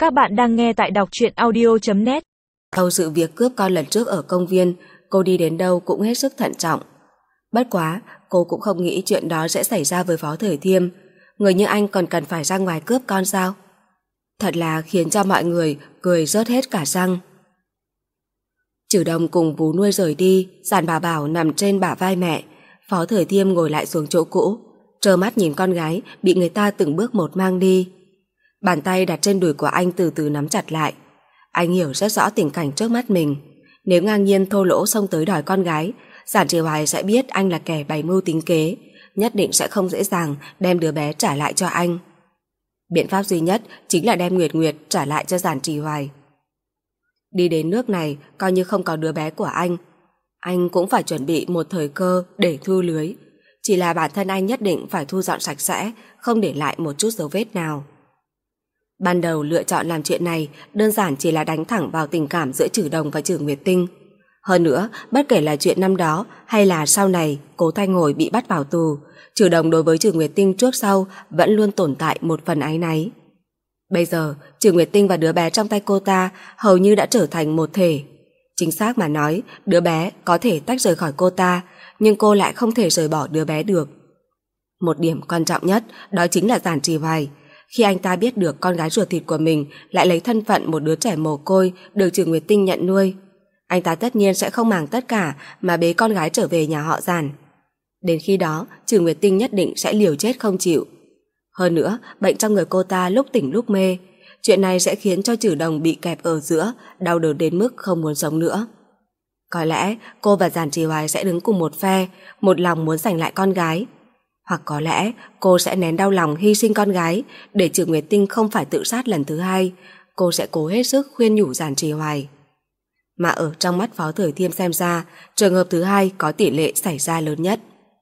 Các bạn đang nghe tại đọc truyện audio.net. Sau sự việc cướp con lần trước ở công viên, cô đi đến đâu cũng hết sức thận trọng. Bất quá, cô cũng không nghĩ chuyện đó sẽ xảy ra với Phó Thời Thiêm. Người như anh còn cần phải ra ngoài cướp con sao? Thật là khiến cho mọi người cười rớt hết cả răng. Trừ Đồng cùng vú nuôi rời đi, Giản Bảo Bảo nằm trên bả vai mẹ. Phó Thời Thiêm ngồi lại xuống chỗ cũ, trơ mắt nhìn con gái bị người ta từng bước một mang đi. Bàn tay đặt trên đùi của anh từ từ nắm chặt lại. Anh hiểu rất rõ tình cảnh trước mắt mình. Nếu ngang nhiên thô lỗ xông tới đòi con gái, Giản Trì Hoài sẽ biết anh là kẻ bày mưu tính kế, nhất định sẽ không dễ dàng đem đứa bé trả lại cho anh. Biện pháp duy nhất chính là đem Nguyệt Nguyệt trả lại cho Giản Trì Hoài. Đi đến nước này, coi như không có đứa bé của anh cũng phải chuẩn bị một thời cơ để thu lưới. Chỉ là bản thân anh nhất định phải thu dọn sạch sẽ, không để lại một chút dấu vết nào. Ban đầu lựa chọn làm chuyện này đơn giản chỉ là đánh thẳng vào tình cảm giữa Trừ Đồng và Trừ Nguyệt Tinh. Hơn nữa, bất kể là chuyện năm đó hay là sau này Cố Thanh Hồi bị bắt vào tù, Trừ Đồng đối với Trừ Nguyệt Tinh trước sau vẫn luôn tồn tại một phần áy náy. Bây giờ, Trừ Nguyệt Tinh và đứa bé trong tay cô ta hầu như đã trở thành một thể. Chính xác mà nói, đứa bé có thể tách rời khỏi cô ta, nhưng cô lại không thể rời bỏ đứa bé được. Một điểm quan trọng nhất đó chính là Giản Trì Hoài. Khi anh ta biết được con gái ruột thịt của mình lại lấy thân phận một đứa trẻ mồ côi được Trừ Nguyệt Tinh nhận nuôi, anh ta tất nhiên sẽ không màng tất cả mà bế con gái trở về nhà họ Giản. Đến khi đó, Trừ Nguyệt Tinh nhất định sẽ liều chết không chịu. Hơn nữa, bệnh trong người cô ta lúc tỉnh lúc mê. Chuyện này sẽ khiến cho Trừ Đồng bị kẹp ở giữa, đau đớn đến mức không muốn sống nữa. Có lẽ cô và Giản Trì Hoài sẽ đứng cùng một phe, một lòng muốn giành lại con gái. Hoặc có lẽ cô sẽ nén đau lòng hy sinh con gái để Trừ Nguyệt Tinh không phải tự sát lần thứ hai. Cô sẽ cố hết sức khuyên nhủ Giản Trì Hoài. Mà ở trong mắt Phó Thời Thiêm xem ra, trường hợp thứ hai có tỷ lệ xảy ra lớn nhất.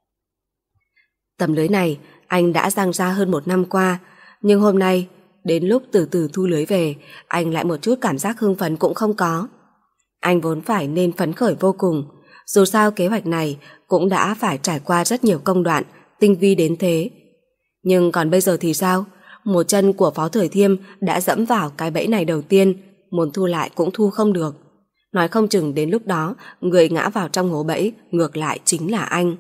Tấm lưới này anh đã giăng ra hơn 1 năm qua, nhưng hôm nay đến lúc từ từ thu lưới về, anh lại một chút cảm giác hưng phấn cũng không có. Anh vốn phải nên phấn khởi vô cùng, dù sao kế hoạch này cũng đã phải trải qua rất nhiều công đoạn, tinh vi đến thế. Nhưng còn bây giờ thì sao? Một chân của Phó Thời Thiêm đã dẫm vào cái bẫy này đầu tiên, muốn thu lại cũng thu không được. Nói không chừng đến lúc đó, người ngã vào trong hố bẫy ngược lại chính là anh.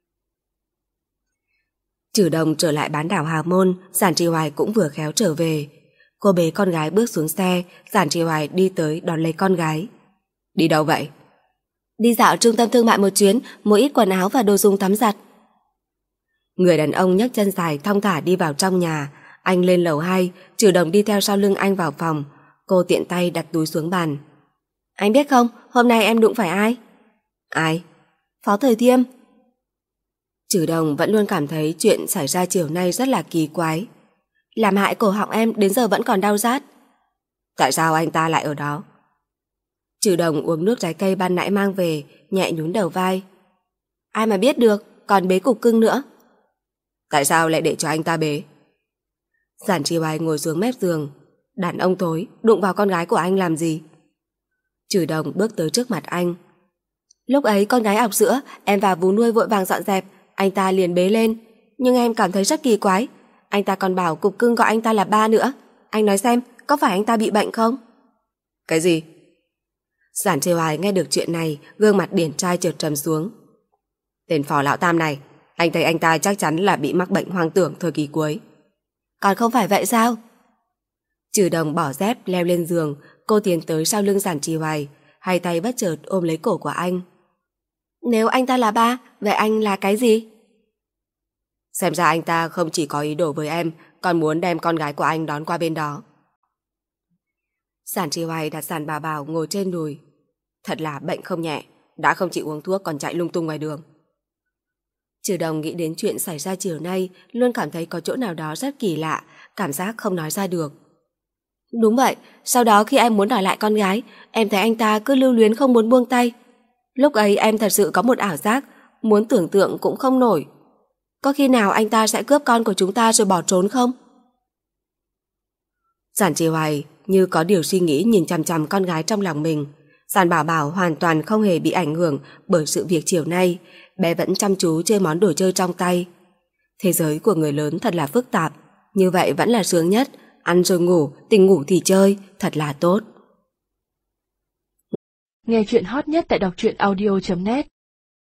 Trừ Đồng trở lại bán đảo Hà Môn, Giản Trì Hoài cũng vừa khéo trở về. Cô bế con gái bước xuống xe, Giản Trì Hoài đi tới đón lấy con gái. Đi đâu vậy? Đi dạo trung tâm thương mại một chuyến, mua ít quần áo và đồ dùng tắm giặt. Người đàn ông nhấc chân dài thong thả đi vào trong nhà. Anh lên lầu 2, Trừ Đồng đi theo sau lưng anh vào phòng. Cô tiện tay đặt túi xuống bàn. Anh biết không, hôm nay em đụng phải ai? Ai? Phó Thời Thiêm. Trừ Đồng vẫn luôn cảm thấy chuyện xảy ra chiều nay rất là kỳ quái. Làm hại cổ họng em đến giờ vẫn còn đau rát. Tại sao anh ta lại ở đó? Trừ Đồng uống nước trái cây ban nãy mang về, nhẹ nhún đầu vai. Ai mà biết được, còn bế cục cưng nữa. Tại sao lại để cho anh ta bế? Giản Trì Hoài ngồi xuống mép giường. Đàn ông thối, đụng vào con gái của anh làm gì? Trừ Đồng bước tới trước mặt anh. Lúc ấy con gái ọc sữa, em và vú nuôi vội vàng dọn dẹp, anh ta liền bế lên. Nhưng em cảm thấy rất kỳ quái, anh ta còn bảo cục cưng gọi anh ta là ba nữa. Anh nói xem, có phải anh ta bị bệnh không? Cái gì? Giản Trì Hoài nghe được chuyện này, gương mặt điển trai chợt trầm xuống. Tên Phó lão tam này, anh thấy anh ta chắc chắn là bị mắc bệnh hoang tưởng thời kỳ cuối. Còn không phải vậy sao? Trừ Đồng bỏ dép leo lên giường, cô tiến tới sau lưng Giản Trì Hoài, hai tay bất chợt ôm lấy cổ của anh. Nếu anh ta là ba, vậy anh là cái gì? Xem ra anh ta không chỉ có ý đồ với em, còn muốn đem con gái của anh đón qua bên đó. Giản Trì Hoài đặt Giản Bảo Bảo ngồi trên đùi. Thật là bệnh không nhẹ, đã không chịu uống thuốc còn chạy lung tung ngoài đường. Trừ Đồng nghĩ đến chuyện xảy ra chiều nay, luôn cảm thấy có chỗ nào đó rất kỳ lạ, cảm giác không nói ra được. Đúng vậy, sau đó khi em muốn đòi lại con gái, em thấy anh ta cứ lưu luyến không muốn buông tay. Lúc ấy em thật sự có một ảo giác, muốn tưởng tượng cũng không nổi. Có khi nào anh ta sẽ cướp con của chúng ta rồi bỏ trốn không? Giản Trì Hoài như có điều suy nghĩ nhìn chằm chằm con gái trong lòng mình. Giản Bảo Bảo hoàn toàn không hề bị ảnh hưởng bởi sự việc chiều nay, bé vẫn chăm chú chơi món đồ chơi trong tay. Thế giới của người lớn thật là phức tạp, như vậy vẫn là sướng nhất, ăn rồi ngủ, tỉnh ngủ thì chơi, thật là tốt. Nghe chuyện hot nhất tại đọc truyện audio.net